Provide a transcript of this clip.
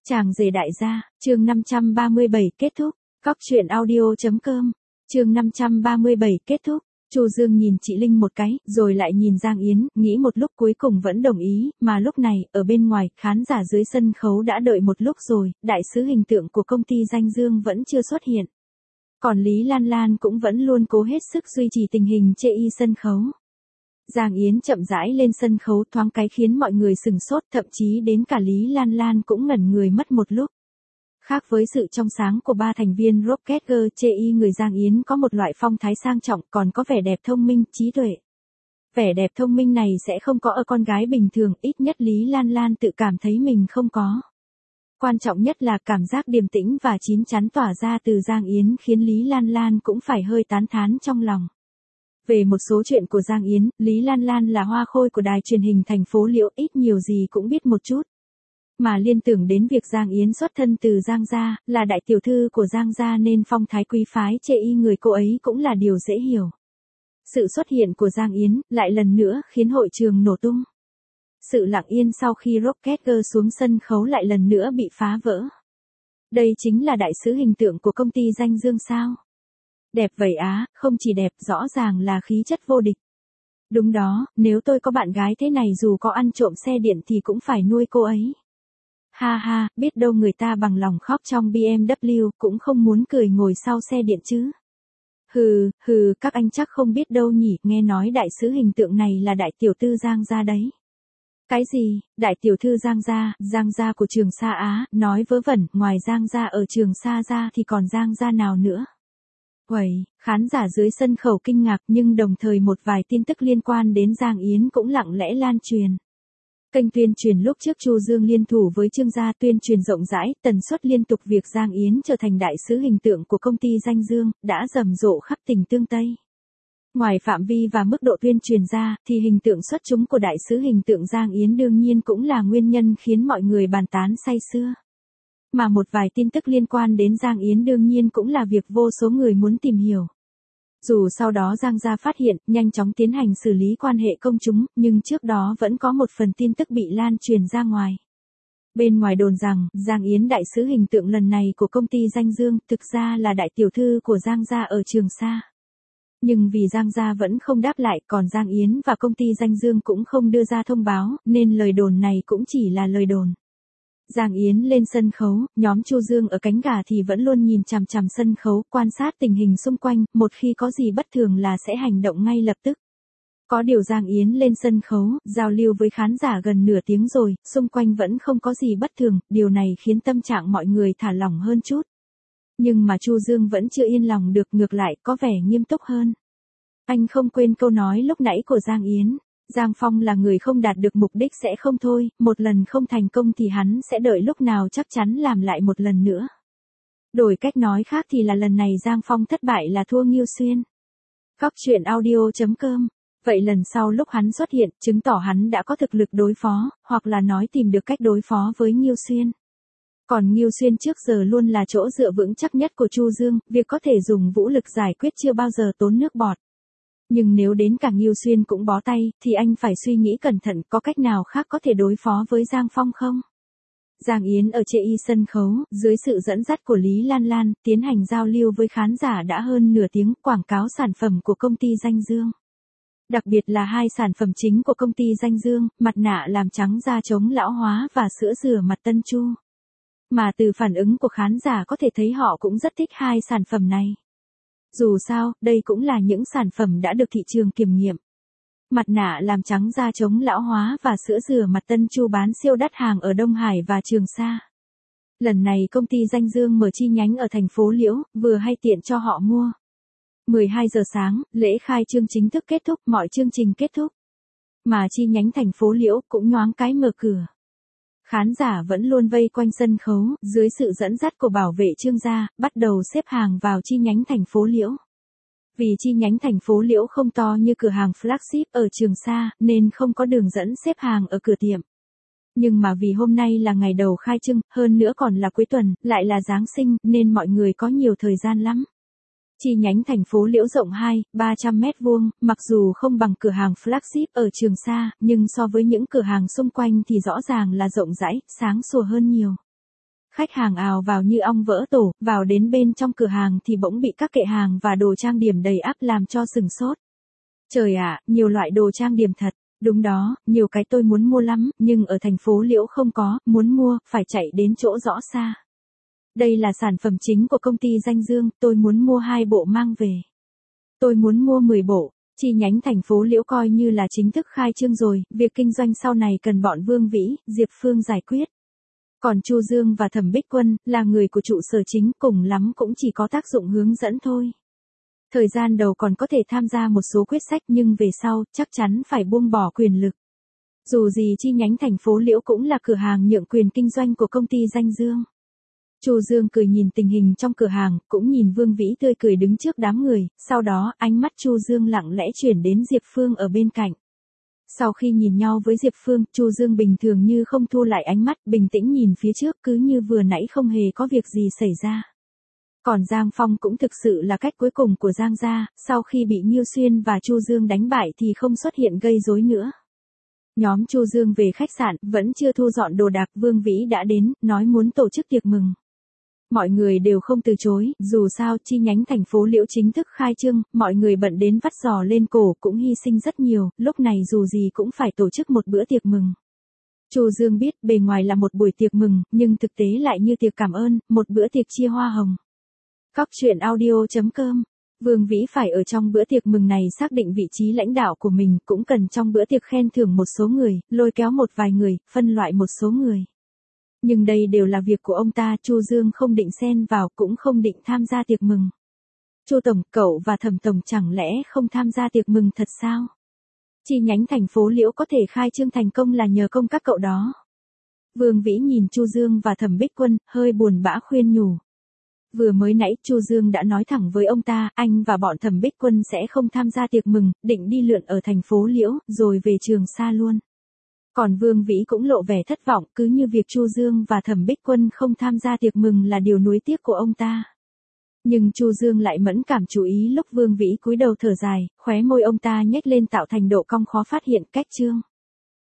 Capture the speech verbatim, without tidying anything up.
Chàng rể đại gia, chương năm trăm ba mươi bảy kết thúc. Cóc truyện audio.com, chương năm trăm ba mươi bảy kết thúc. Chu Dương nhìn chị Linh một cái, rồi lại nhìn Giang Yến, nghĩ một lúc cuối cùng vẫn đồng ý, mà lúc này, ở bên ngoài, khán giả dưới sân khấu đã đợi một lúc rồi, đại sứ hình tượng của công ty Danh Dương vẫn chưa xuất hiện. Còn Lý Lan Lan cũng vẫn luôn cố hết sức duy trì tình hình chê y sân khấu. Giang Yến chậm rãi lên sân khấu thoáng cái khiến mọi người sừng sốt, thậm chí đến cả Lý Lan Lan cũng ngẩn người mất một lúc. Khác với sự trong sáng của ba thành viên Rocket Girl, chê y người Giang Yến có một loại phong thái sang trọng, còn có vẻ đẹp thông minh, trí tuệ. Vẻ đẹp thông minh này sẽ không có ở con gái bình thường, ít nhất Lý Lan Lan tự cảm thấy mình không có. Quan trọng nhất là cảm giác điềm tĩnh và chín chắn tỏa ra từ Giang Yến khiến Lý Lan Lan cũng phải hơi tán thán trong lòng. Về một số chuyện của Giang Yến, Lý Lan Lan là hoa khôi của đài truyền hình thành phố Liễu, ít nhiều gì cũng biết một chút. Mà liên tưởng đến việc Giang Yến xuất thân từ Giang gia, là đại tiểu thư của Giang gia nên phong thái quý phái chê y người cô ấy cũng là điều dễ hiểu. Sự xuất hiện của Giang Yến, lại lần nữa khiến hội trường nổ tung. Sự lặng yên sau khi Rocket Girl xuống sân khấu lại lần nữa bị phá vỡ. Đây chính là đại sứ hình tượng của công ty Danh Dương sao? Đẹp vậy á, không chỉ đẹp, rõ ràng là khí chất vô địch. Đúng đó, nếu tôi có bạn gái thế này dù có ăn trộm xe điện thì cũng phải nuôi cô ấy. Ha ha, biết đâu người ta bằng lòng khóc trong bê em vê cũng không muốn cười ngồi sau xe điện chứ. Hừ, hừ, các anh chắc không biết đâu nhỉ, nghe nói đại sứ hình tượng này là đại tiểu thư Giang gia đấy. Cái gì, đại tiểu thư Giang gia, Giang gia của Trường Sa Á, nói vớ vẩn, ngoài Giang gia ở Trường Sa ra thì còn Giang gia nào nữa. Uầy, khán giả dưới sân khấu kinh ngạc nhưng đồng thời một vài tin tức liên quan đến Giang Yến cũng lặng lẽ lan truyền. Kênh tuyên truyền lúc trước Chu Dương liên thủ với Trương gia tuyên truyền rộng rãi, tần suất liên tục việc Giang Yến trở thành đại sứ hình tượng của công ty Danh Dương, đã rầm rộ khắp tỉnh Tương Tây. Ngoài phạm vi và mức độ tuyên truyền ra, thì hình tượng xuất chúng của đại sứ hình tượng Giang Yến đương nhiên cũng là nguyên nhân khiến mọi người bàn tán say sưa. Mà một vài tin tức liên quan đến Giang Yến đương nhiên cũng là việc vô số người muốn tìm hiểu. Dù sau đó Giang gia phát hiện, nhanh chóng tiến hành xử lý quan hệ công chúng, nhưng trước đó vẫn có một phần tin tức bị lan truyền ra ngoài. Bên ngoài đồn rằng, Giang Yến đại sứ hình tượng lần này của công ty Danh Dương, thực ra là đại tiểu thư của Giang gia ở Trường Sa. Nhưng vì Giang gia vẫn không đáp lại, còn Giang Yến và công ty Danh Dương cũng không đưa ra thông báo, nên lời đồn này cũng chỉ là lời đồn. Giang Yến lên sân khấu, nhóm Chu Dương ở cánh gà thì vẫn luôn nhìn chằm chằm sân khấu, quan sát tình hình xung quanh, một khi có gì bất thường là sẽ hành động ngay lập tức. Có điều Giang Yến lên sân khấu, giao lưu với khán giả gần nửa tiếng rồi, xung quanh vẫn không có gì bất thường, điều này khiến tâm trạng mọi người thả lỏng hơn chút. Nhưng mà Chu Dương vẫn chưa yên lòng được, ngược lại có vẻ nghiêm túc hơn. Anh không quên câu nói lúc nãy của Giang Yến. Giang Phong là người không đạt được mục đích sẽ không thôi, một lần không thành công thì hắn sẽ đợi lúc nào chắc chắn làm lại một lần nữa. Đổi cách nói khác thì là lần này Giang Phong thất bại là thua Ngưu Xuyên. Cóc truyện audio.com. Vậy lần sau lúc hắn xuất hiện, chứng tỏ hắn đã có thực lực đối phó, hoặc là nói tìm được cách đối phó với Ngưu Xuyên. Còn Ngưu Xuyên trước giờ luôn là chỗ dựa vững chắc nhất của Chu Dương, việc có thể dùng vũ lực giải quyết chưa bao giờ tốn nước bọt. Nhưng nếu đến cả Ngưu Xuyên cũng bó tay, thì anh phải suy nghĩ cẩn thận có cách nào khác có thể đối phó với Giang Phong không? Giang Yến ở chê y sân khấu, dưới sự dẫn dắt của Lý Lan Lan, tiến hành giao lưu với khán giả đã hơn nửa tiếng, quảng cáo sản phẩm của công ty Danh Dương. Đặc biệt là hai sản phẩm chính của công ty Danh Dương, mặt nạ làm trắng da chống lão hóa và sữa rửa mặt Tân Chu. Mà từ phản ứng của khán giả có thể thấy họ cũng rất thích hai sản phẩm này. Dù sao, đây cũng là những sản phẩm đã được thị trường kiểm nghiệm. Mặt nạ làm trắng da chống lão hóa và sữa rửa mặt Tân Chu bán siêu đắt hàng ở Đông Hải và Trường Sa. Lần này công ty Danh Dương mở chi nhánh ở thành phố Liễu, vừa hay tiện cho họ mua. mười hai giờ sáng, lễ khai trương chính thức kết thúc, mọi chương trình kết thúc. Mà chi nhánh thành phố Liễu cũng nhoáng cái mở cửa. Khán giả vẫn luôn vây quanh sân khấu, dưới sự dẫn dắt của bảo vệ Trương gia, bắt đầu xếp hàng vào chi nhánh thành phố Liễu. Vì chi nhánh thành phố Liễu không to như cửa hàng flagship ở Trường Sa, nên không có đường dẫn xếp hàng ở cửa tiệm. Nhưng mà vì hôm nay là ngày đầu khai trương, hơn nữa còn là cuối tuần, lại là Giáng sinh, nên mọi người có nhiều thời gian lắm. Chi nhánh thành phố Liễu rộng hai, ba trăm mét vuông, mặc dù không bằng cửa hàng flagship ở Trường Sa, nhưng so với những cửa hàng xung quanh thì rõ ràng là rộng rãi, sáng sủa hơn nhiều. Khách hàng ào vào như ong vỡ tổ, vào đến bên trong cửa hàng thì bỗng bị các kệ hàng và đồ trang điểm đầy ắp làm cho sừng sốt. Trời ạ, nhiều loại đồ trang điểm thật. Đúng đó, nhiều cái tôi muốn mua lắm, nhưng ở thành phố Liễu không có, muốn mua, phải chạy đến chỗ rõ xa. Đây là sản phẩm chính của công ty Danh Dương, tôi muốn mua hai bộ mang về. Tôi muốn mua mười bộ. Chi nhánh thành phố Liễu coi như là chính thức khai trương rồi, việc kinh doanh sau này cần bọn Vương Vĩ, Diệp Phương giải quyết. Còn Chu Dương và Thẩm Bích Quân, là người của trụ sở chính, cùng lắm cũng chỉ có tác dụng hướng dẫn thôi. Thời gian đầu còn có thể tham gia một số quyết sách nhưng về sau, chắc chắn phải buông bỏ quyền lực. Dù gì chi nhánh thành phố Liễu cũng là cửa hàng nhượng quyền kinh doanh của công ty Danh Dương. Chu Dương cười nhìn tình hình trong cửa hàng, cũng nhìn Vương Vĩ tươi cười đứng trước đám người, sau đó ánh mắt Chu Dương lặng lẽ chuyển đến Diệp Phương ở bên cạnh. Sau khi nhìn nhau với Diệp Phương, Chu Dương bình thường như không thu lại ánh mắt, bình tĩnh nhìn phía trước cứ như vừa nãy không hề có việc gì xảy ra. Còn Giang Phong cũng thực sự là cách cuối cùng của Giang gia, sau khi bị Nhiêu Xuyên và Chu Dương đánh bại thì không xuất hiện gây rối nữa. Nhóm Chu Dương về khách sạn, vẫn chưa thu dọn đồ đạc, Vương Vĩ đã đến, nói muốn tổ chức tiệc mừng. Mọi người đều không từ chối, dù sao chi nhánh thành phố Liễu chính thức khai trương, mọi người bận đến vắt giò lên cổ cũng hy sinh rất nhiều, lúc này dù gì cũng phải tổ chức một bữa tiệc mừng. Chu Dương biết bề ngoài là một buổi tiệc mừng, nhưng thực tế lại như tiệc cảm ơn, một bữa tiệc chia hoa hồng. Cóc truyện audio chấm com. Vương Vĩ phải ở trong bữa tiệc mừng này xác định vị trí lãnh đạo của mình, cũng cần trong bữa tiệc khen thưởng một số người, lôi kéo một vài người, phân loại một số người. Nhưng đây đều là việc của ông ta, Chu Dương không định xen vào, cũng không định tham gia tiệc mừng. Chu tổng, cậu và Thẩm tổng chẳng lẽ không tham gia tiệc mừng thật sao? Chi nhánh thành phố Liễu có thể khai trương thành công là nhờ công các cậu đó. Vương Vĩ nhìn Chu Dương và Thẩm Bích Quân, hơi buồn bã khuyên nhủ. Vừa mới nãy Chu Dương đã nói thẳng với ông ta, anh và bọn Thẩm Bích Quân sẽ không tham gia tiệc mừng, định đi lượn ở thành phố Liễu, rồi về Trường Sa luôn. Còn Vương Vĩ cũng lộ vẻ thất vọng, cứ như việc Chu Dương và Thẩm Bích Quân không tham gia tiệc mừng là điều nuối tiếc của ông ta. Nhưng Chu Dương lại mẫn cảm chú ý lúc Vương Vĩ cúi đầu thở dài, khóe môi ông ta nhếch lên tạo thành độ cong khó phát hiện, cách chương.